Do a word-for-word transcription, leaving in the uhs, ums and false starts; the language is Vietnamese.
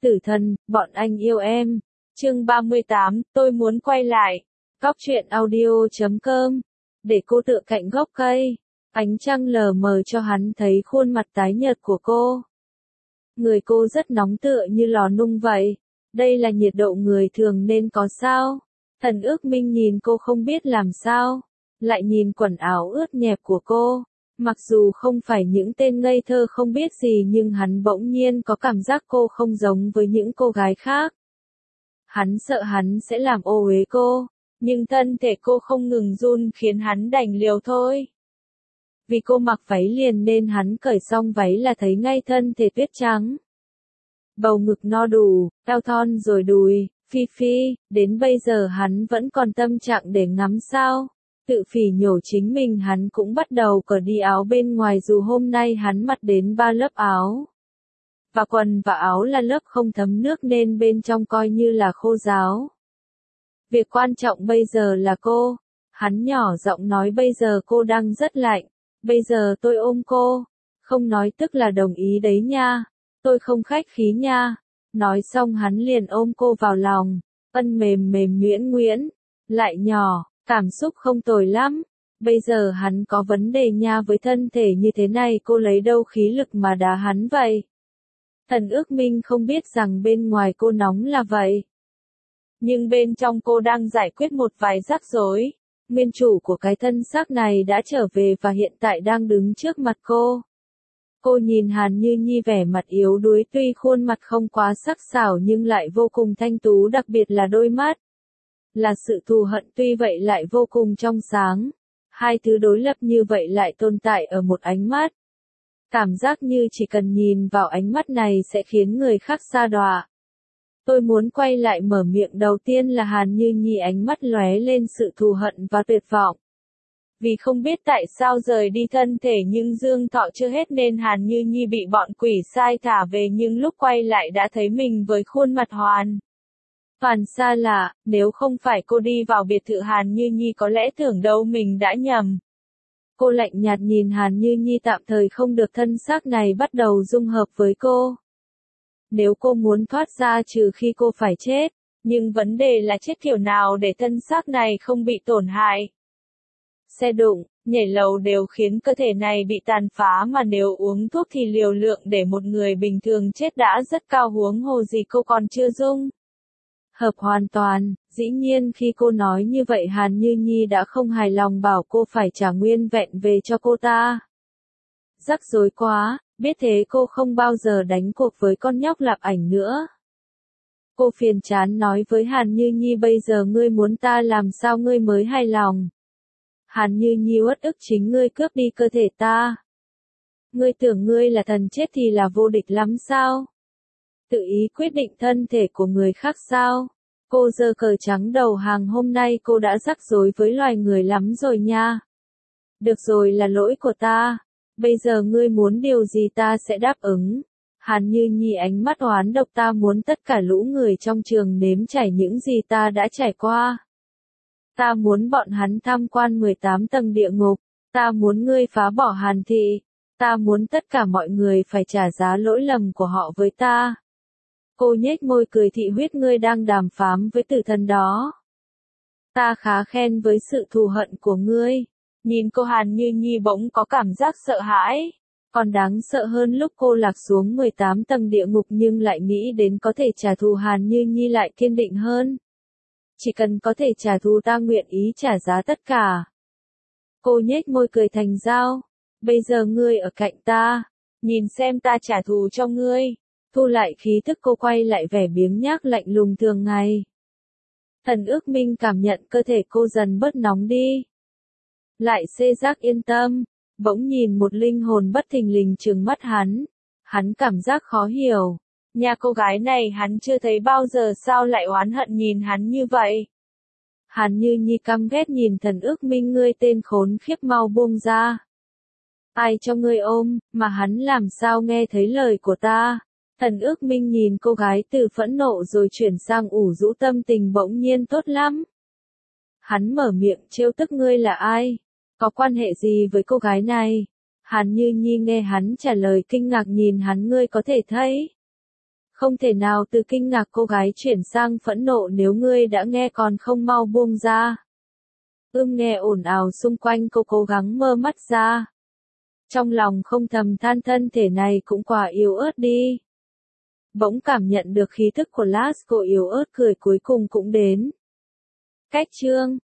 Tử thần, bọn anh yêu em. Chương ba mươi tám, tôi muốn quay lại. Góc truyện audio chấm com. Để cô tựa cạnh gốc cây. Ánh trăng lờ mờ cho hắn thấy khuôn mặt tái nhợt của cô. Người cô rất nóng tựa như lò nung vậy. Đây là nhiệt độ người thường nên có sao? Thần Ước Minh nhìn cô không biết làm sao. Lại nhìn quần áo ướt nhẹp của cô. Mặc dù không phải những tên ngây thơ không biết gì nhưng hắn bỗng nhiên có cảm giác cô không giống với những cô gái khác. Hắn sợ hắn sẽ làm ô uế cô, nhưng thân thể cô không ngừng run khiến hắn đành liều thôi. Vì cô mặc váy liền nên hắn cởi xong váy là thấy ngay thân thể tuyết trắng. Bầu ngực no đủ, eo thon rồi đùi, phi phi, đến bây giờ hắn vẫn còn tâm trạng để ngắm sao. Tự phỉ nhổ chính mình hắn cũng bắt đầu cởi đi áo bên ngoài dù hôm nay hắn mặc đến ba lớp áo. Và quần và áo là lớp không thấm nước nên bên trong coi như là khô ráo. Việc quan trọng bây giờ là cô. Hắn nhỏ giọng nói bây giờ cô đang rất lạnh. Bây giờ tôi ôm cô. Không nói tức là đồng ý đấy nha. Tôi không khách khí nha. Nói xong hắn liền ôm cô vào lòng. Ân mềm mềm nhuyễn nhuyễn. Lại nhỏ. Cảm xúc không tồi lắm. Bây giờ hắn có vấn đề nha với thân thể như thế này cô lấy đâu khí lực mà đá hắn vậy. Thần Ước Minh không biết rằng bên ngoài cô nóng là vậy. Nhưng bên trong cô đang giải quyết một vài rắc rối. Nguyên chủ của cái thân xác này đã trở về và hiện tại đang đứng trước mặt cô. Cô nhìn Hàn Như Nhi vẻ mặt yếu đuối tuy khuôn mặt không quá sắc sảo nhưng lại vô cùng thanh tú đặc biệt là đôi mắt. Là sự thù hận tuy vậy lại vô cùng trong sáng. Hai thứ đối lập như vậy lại tồn tại ở một ánh mắt. Cảm giác như chỉ cần nhìn vào ánh mắt này sẽ khiến người khác sa đọa. Tôi muốn quay lại mở miệng đầu tiên là Hàn Như Nhi ánh mắt lóe lên sự thù hận và tuyệt vọng. Vì không biết tại sao rời đi thân thể nhưng dương thọ chưa hết nên Hàn Như Nhi bị bọn quỷ sai thả về nhưng lúc quay lại đã thấy mình với khuôn mặt hoàn. Toàn xa lạ, nếu không phải cô đi vào biệt thự Hàn Như Nhi có lẽ tưởng đâu mình đã nhầm. Cô lạnh nhạt nhìn Hàn Như Nhi tạm thời không được thân xác này bắt đầu dung hợp với cô. Nếu cô muốn thoát ra trừ khi cô phải chết, nhưng vấn đề là chết kiểu nào để thân xác này không bị tổn hại. Xe đụng, nhảy lầu đều khiến cơ thể này bị tàn phá mà nếu uống thuốc thì liều lượng để một người bình thường chết đã rất cao huống hồ gì cô còn chưa dung. Hợp hoàn toàn, dĩ nhiên khi cô nói như vậy Hàn Như Nhi đã không hài lòng bảo cô phải trả nguyên vẹn về cho cô ta. Rắc rối quá, biết thế cô không bao giờ đánh cuộc với con nhóc Lạp Ảnh nữa. Cô phiền chán nói với Hàn Như Nhi bây giờ ngươi muốn ta làm sao ngươi mới hài lòng. Hàn Như Nhi uất ức chính ngươi cướp đi cơ thể ta. Ngươi tưởng ngươi là thần chết thì là vô địch lắm sao? Tự ý quyết định thân thể của người khác sao? Cô giơ cờ trắng đầu hàng hôm nay cô đã rắc rối với loài người lắm rồi nha. Được rồi là lỗi của ta. Bây giờ ngươi muốn điều gì ta sẽ đáp ứng. Hàn Như Nhi ánh mắt oán độc ta muốn tất cả lũ người trong trường nếm trải những gì ta đã trải qua. Ta muốn bọn hắn tham quan mười tám tầng địa ngục. Ta muốn ngươi phá bỏ Hàn thị. Ta muốn tất cả mọi người phải trả giá lỗi lầm của họ với ta. Cô nhếch môi cười thị huyết ngươi đang đàm phán với tử thần đó. Ta khá khen với sự thù hận của ngươi. Nhìn cô Hàn Như Nhi bỗng có cảm giác sợ hãi. Còn đáng sợ hơn lúc cô lạc xuống mười tám tầng địa ngục nhưng lại nghĩ đến có thể trả thù Hàn Như Nhi lại kiên định hơn. Chỉ cần có thể trả thù ta nguyện ý trả giá tất cả. Cô nhếch môi cười thành dao. Bây giờ ngươi ở cạnh ta. Nhìn xem ta trả thù cho ngươi. Thu lại khí thức cô quay lại vẻ biếng nhác lạnh lùng thường ngày. Thần Ước Minh cảm nhận cơ thể cô dần bớt nóng đi. Lại xê giác yên tâm, bỗng nhìn một linh hồn bất thình lình trừng mắt hắn. Hắn cảm giác khó hiểu. Nhà cô gái này hắn chưa thấy bao giờ sao lại oán hận nhìn hắn như vậy. Hàn Như Nhi căm ghét nhìn Thần Ước Minh ngươi tên khốn khiếp mau buông ra. Ai cho ngươi ôm, mà hắn làm sao nghe thấy lời của ta. Thần Ước Minh nhìn cô gái từ phẫn nộ rồi chuyển sang ủ rũ tâm tình bỗng nhiên tốt lắm. Hắn mở miệng trêu tức ngươi là ai? Có quan hệ gì với cô gái này? Hàn Như Nhi nghe hắn trả lời kinh ngạc nhìn hắn ngươi có thể thấy. Không thể nào từ kinh ngạc cô gái chuyển sang phẫn nộ nếu ngươi đã nghe còn không mau buông ra. Ưm nghe ồn ào xung quanh cô cố gắng mơ mắt ra. Trong lòng không thầm than thân thể này cũng quá yếu ớt đi. Bỗng cảm nhận được khí thức của Lasco yếu ớt cười cuối cùng cũng đến. Cách chương